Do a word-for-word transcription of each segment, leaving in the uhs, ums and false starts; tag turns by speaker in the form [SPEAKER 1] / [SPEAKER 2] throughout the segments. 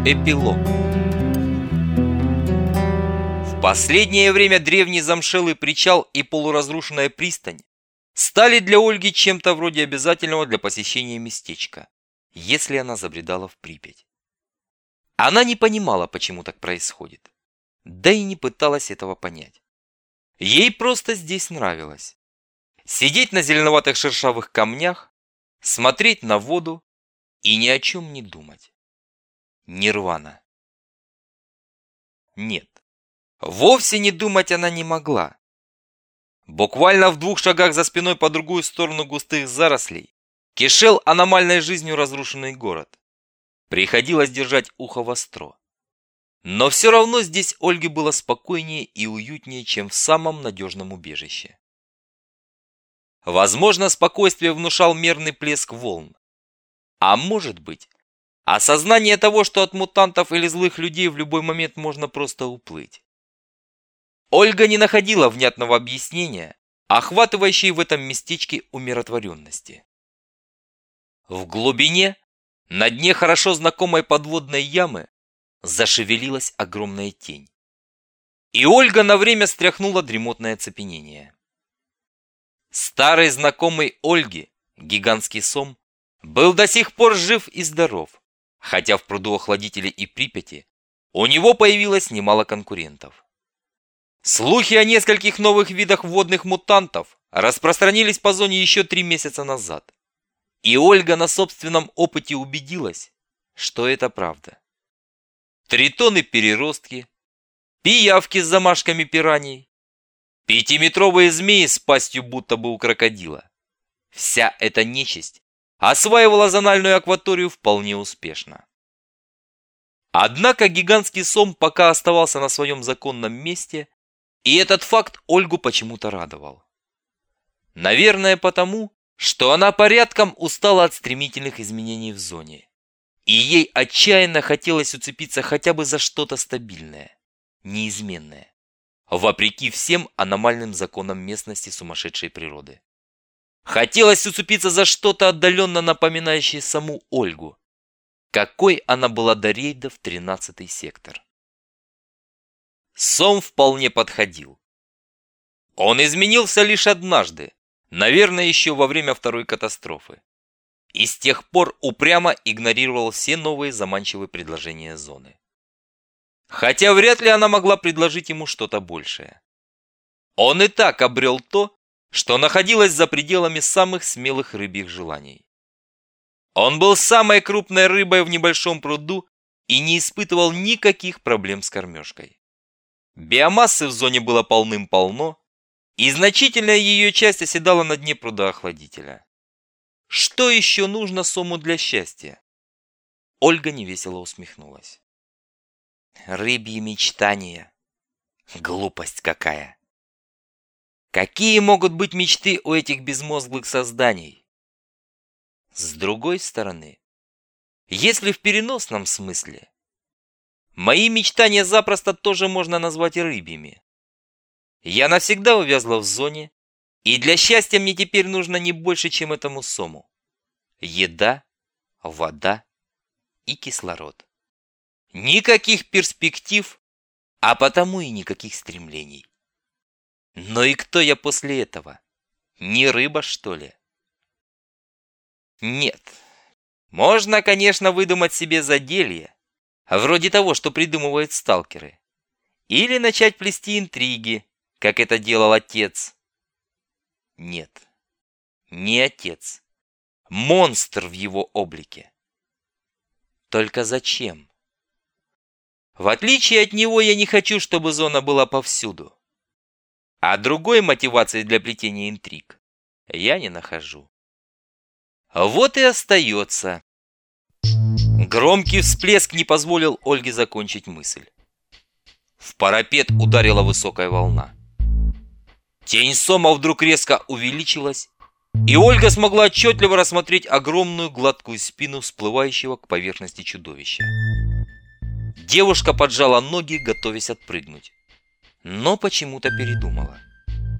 [SPEAKER 1] Эпилог. В последнее время древний замшелый причал и полуразрушенная пристань стали для Ольги чем-то вроде обязательного для посещения местечка, если она забредала в Припять. Она не понимала, почему так происходит, да и не пыталась этого понять. Ей просто здесь нравилось. Сидеть на зеленоватых шершавых камнях, смотреть на воду и ни о чем не думать. Нирвана. Нет, вовсе не думать она не могла. Буквально в двух шагах за спиной по другую сторону густых зарослей кишел аномальной жизнью разрушенный город. Приходилось держать ухо востро. Но все равно здесь Ольге было спокойнее и уютнее, чем в самом надежном убежище. Возможно, спокойствие внушал мерный плеск волн. А может быть, осознание того, что от мутантов или злых людей в любой момент можно просто уплыть. Ольга не находила внятного объяснения, охватывающей в этом местечке умиротворенности. В глубине, на дне хорошо знакомой подводной ямы, зашевелилась огромная тень. И Ольга на время стряхнула дремотное оцепенение. Старый знакомый Ольги, гигантский сом, был до сих пор жив и здоров. Хотя в пруду охладителей и Припяти у него появилось немало конкурентов. Слухи о нескольких новых видах водных мутантов распространились по зоне еще три месяца назад. И Ольга на собственном опыте убедилась, что это правда. Тритоны-переростки, пиявки с замашками пираний, пятиметровые змеи с пастью будто бы у крокодила. Вся эта нечисть осваивала зональную акваторию вполне успешно. Однако гигантский сом пока оставался на своем законном месте, и этот факт Ольгу почему-то радовал. Наверное, потому, что она порядком устала от стремительных изменений в зоне, и ей отчаянно хотелось уцепиться хотя бы за что-то стабильное, неизменное, вопреки всем аномальным законам местности сумасшедшей природы. Хотелось уцепиться за что-то отдаленно напоминающее саму Ольгу, какой она была до рейда в тринадцатый сектор. Сом вполне подходил. Он изменился лишь однажды, наверное, еще во время второй катастрофы, и с тех пор упрямо игнорировал все новые заманчивые предложения зоны. Хотя вряд ли она могла предложить ему что-то большее. Он и так обрел то, что находилось за пределами самых смелых рыбьих желаний. Он был самой крупной рыбой в небольшом пруду и не испытывал никаких проблем с кормежкой. Биомассы в зоне было полным-полно, и значительная ее часть оседала на дне пруда охладителя. Что еще нужно сому для счастья? Ольга невесело усмехнулась. Рыбьи мечтания. Глупость какая! Какие могут быть мечты у этих безмозглых созданий? С другой стороны, если в переносном смысле, мои мечтания запросто тоже можно назвать рыбьими. Я навсегда увязла в зоне, и для счастья мне теперь нужно не больше, чем этому сому. Еда, вода и кислород. Никаких перспектив, а потому и никаких стремлений. Но и кто я после этого? Не рыба, что ли? Нет. Можно, конечно, выдумать себе заделье, вроде того, что придумывают сталкеры. Или начать плести интриги, как это делал отец. Нет, не отец. Монстр в его облике. Только зачем? В отличие от него, я не хочу, чтобы зона была повсюду. А другой мотивации для плетения интриг я не нахожу. Вот и остается. Громкий всплеск не позволил Ольге закончить мысль. В парапет ударила высокая волна. Тень сома вдруг резко увеличилась, и Ольга смогла отчетливо рассмотреть огромную гладкую спину всплывающего к поверхности чудовища. Девушка поджала ноги, готовясь отпрыгнуть, но почему-то передумала.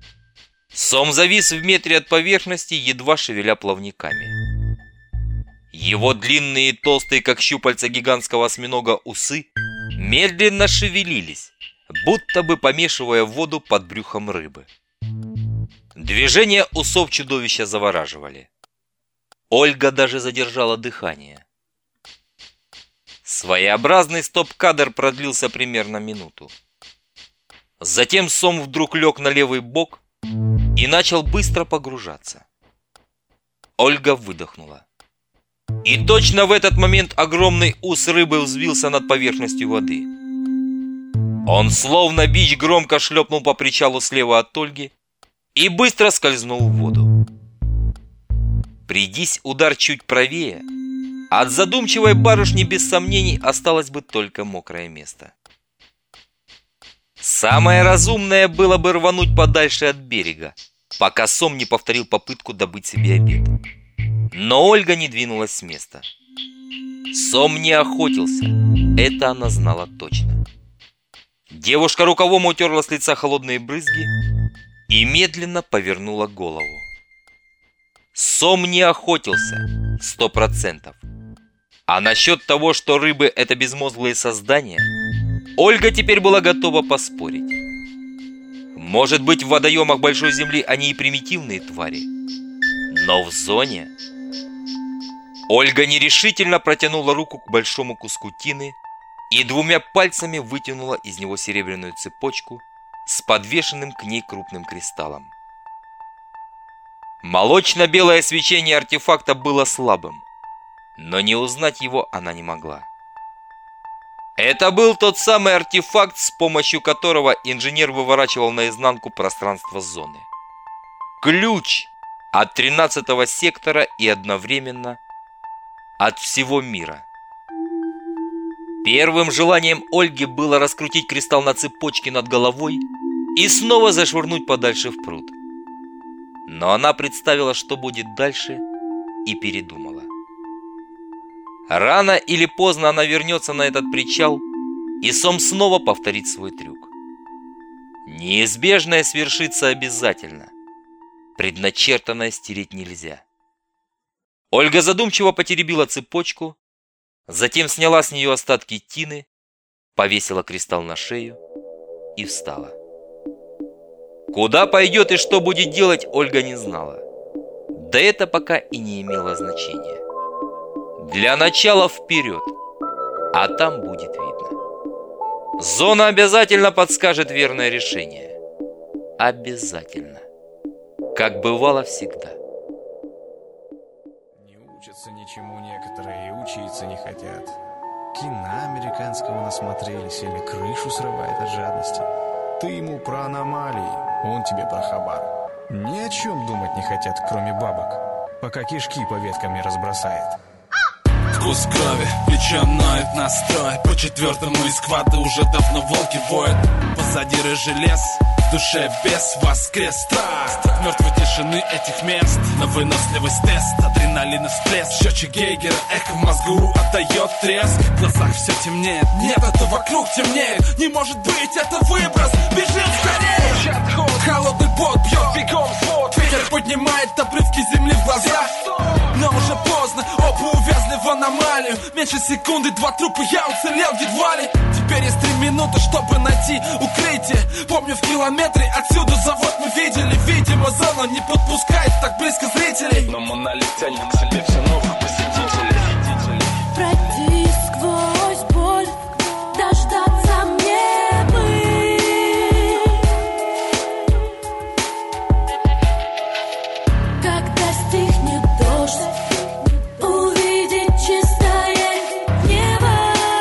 [SPEAKER 1] Сом завис в метре от поверхности, едва шевеля плавниками. Его длинные и толстые, как щупальца гигантского осьминога, усы медленно шевелились, будто бы помешивая воду под брюхом рыбы. Движения усов чудовища завораживали. Ольга даже задержала дыхание. Своеобразный стоп-кадр продлился примерно минуту. Затем сом вдруг лег на левый бок и начал быстро погружаться. Ольга выдохнула. И точно в этот момент огромный ус рыбы взвился над поверхностью воды. Он словно бич громко шлепнул по причалу слева от Ольги и быстро скользнул в воду. Придись удар чуть правее, от задумчивой барышни без сомнений осталось бы только мокрое место. Самое разумное было бы рвануть подальше от берега, пока сом не повторил попытку добыть себе обед. Но Ольга не двинулась с места. Сом не охотился, это она знала точно. Девушка рукавом утерла с лица холодные брызги и медленно повернула голову. Сом не охотился, сто процентов. А насчет того, что рыбы – это безмозглые создания, Ольга теперь была готова поспорить. Может быть, в водоемах Большой Земли они и примитивные твари, но в зоне... Ольга нерешительно протянула руку к большому куску тины и двумя пальцами вытянула из него серебряную цепочку с подвешенным к ней крупным кристаллом. Молочно-белое свечение артефакта было слабым, но не узнать его она не могла. Это был тот самый артефакт, с помощью которого инженер выворачивал наизнанку пространство зоны. Ключ от тринадцатого сектора и одновременно от всего мира. Первым желанием Ольги было раскрутить кристалл на цепочке над головой и снова зашвырнуть подальше в пруд. Но она представила, что будет дальше, и передумала. Рано или поздно она вернется на этот причал, и сом снова повторит свой трюк. Неизбежное свершится обязательно. Предначертанное стереть нельзя. Ольга задумчиво потеребила цепочку, затем сняла с нее остатки тины, повесила кристалл на шею и встала. Куда пойдет и что будет делать, Ольга не знала. Да это пока и не имело значения. Для начала вперед, а там будет видно. Зона обязательно подскажет верное решение. Обязательно. Как бывало всегда.
[SPEAKER 2] Не учатся ничему некоторые и учиться не хотят. Кино американского насмотрелись или крышу срывает от жадности. Ты ему про аномалии, он тебе про хабар. Ни о чем думать не хотят, кроме бабок, пока кишки по веткам не разбросает.
[SPEAKER 3] Вкус крови, плечо ноет настрой. По четвертому из квада уже давно волки воют. Позади рыжий лес, в душе бес воскрес. Страх мертвой тишины этих мест. На выносливость тест, адреналин и всплеск. Счетчик Гейгера, эхо в мозгу отдает треск. В глазах все темнеет, нет, это вокруг темнеет. Не может быть, это выброс, бежим скорее. Холодный пот бьет бегом свод. Ветер поднимает обрывки земли в глаза. Но уже поздно, оба увязли в аномалию. Меньше секунды, два трупа, я уцелел едва ли. Теперь есть три минуты, чтобы найти укрытие. Помню, в километре отсюда завод мы видели. Видимо, зона не подпускает так близко зрителей. Но монолит тянет к себе все новых посетителей.
[SPEAKER 4] Пройти сквозь боль, дождаться мне бы. Когда стихнет дождь, увидеть чистое небо.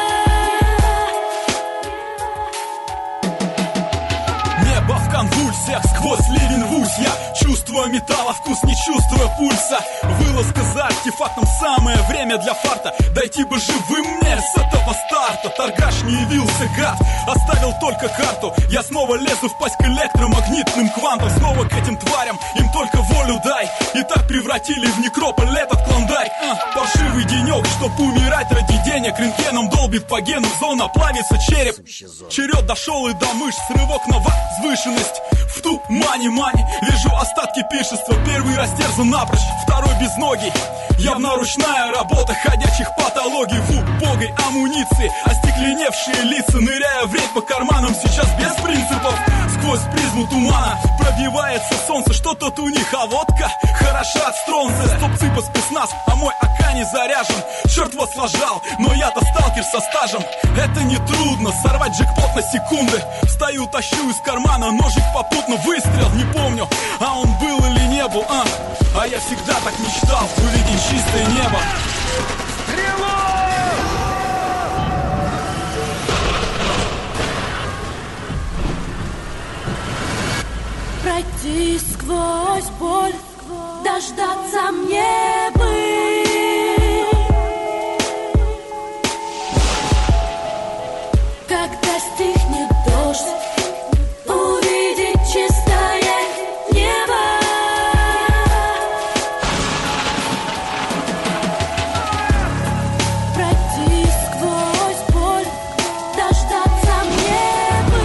[SPEAKER 3] Небо в конвульсиях, сквозь ливень рвусь я. Чувствую металла вкус, не чувствую пульса. Вылазка за артефактом, самое время для фарта. Дойти бы живым мне с этого старта. карта, торгаш не явился, гад. Оставил только карту. Я снова лезу в пасть к электромагнитным квантам. Снова к этим тварям, им только волю дай. И так превратили в некрополь этот клондайк. а, Паршивый денек, чтоб умирать ради денег. Рентгеном долбит по генам, зона плавится череп. Черед дошел и до мышц, рывок на возвышенность. В тумане мани вижу остатки пиршества. Первый растерзан напрочь, второй безногий. Явно ручная работа ходячих патологий. В убогой амуниции остекленевшие лица, ныряя в рейд по карманам. Сейчас без принципов, сквозь призму тумана пробивается солнце. Что тут у них, а водка хороша от стронца. Стопцы по спецназ, а мой АК не заряжен. Черт вас ложал, но я-то сталкер со стажем. Это не трудно, сорвать джекпот на секунды. Встаю, тащу из кармана ножик попутно. Выстрел, не помню, а он был или не был, а А я всегда так мечтал увидеть чистое небо.
[SPEAKER 4] Пройти сквозь боль, дождаться мне бы. Когда стихнет дождь, увидеть чистое небо. Пройти сквозь боль, дождаться мне бы.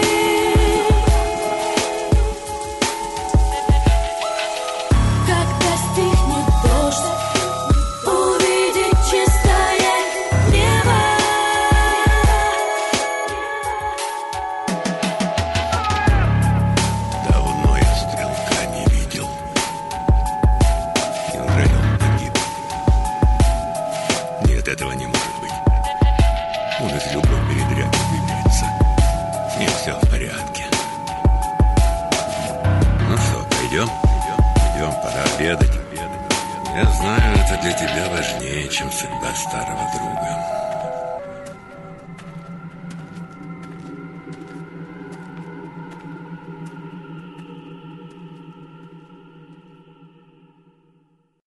[SPEAKER 4] Когда стихнет дождь, увидеть чистое небо.
[SPEAKER 5] Давно я стрелка не видел. Неужели он погиб? Нет, этого не может быть. Он из любой передряги выберется. С ним все в порядке. Ну что, пойдем? Идем, пора обедать. Я знаю, это для тебя важнее, чем судьба старого друга.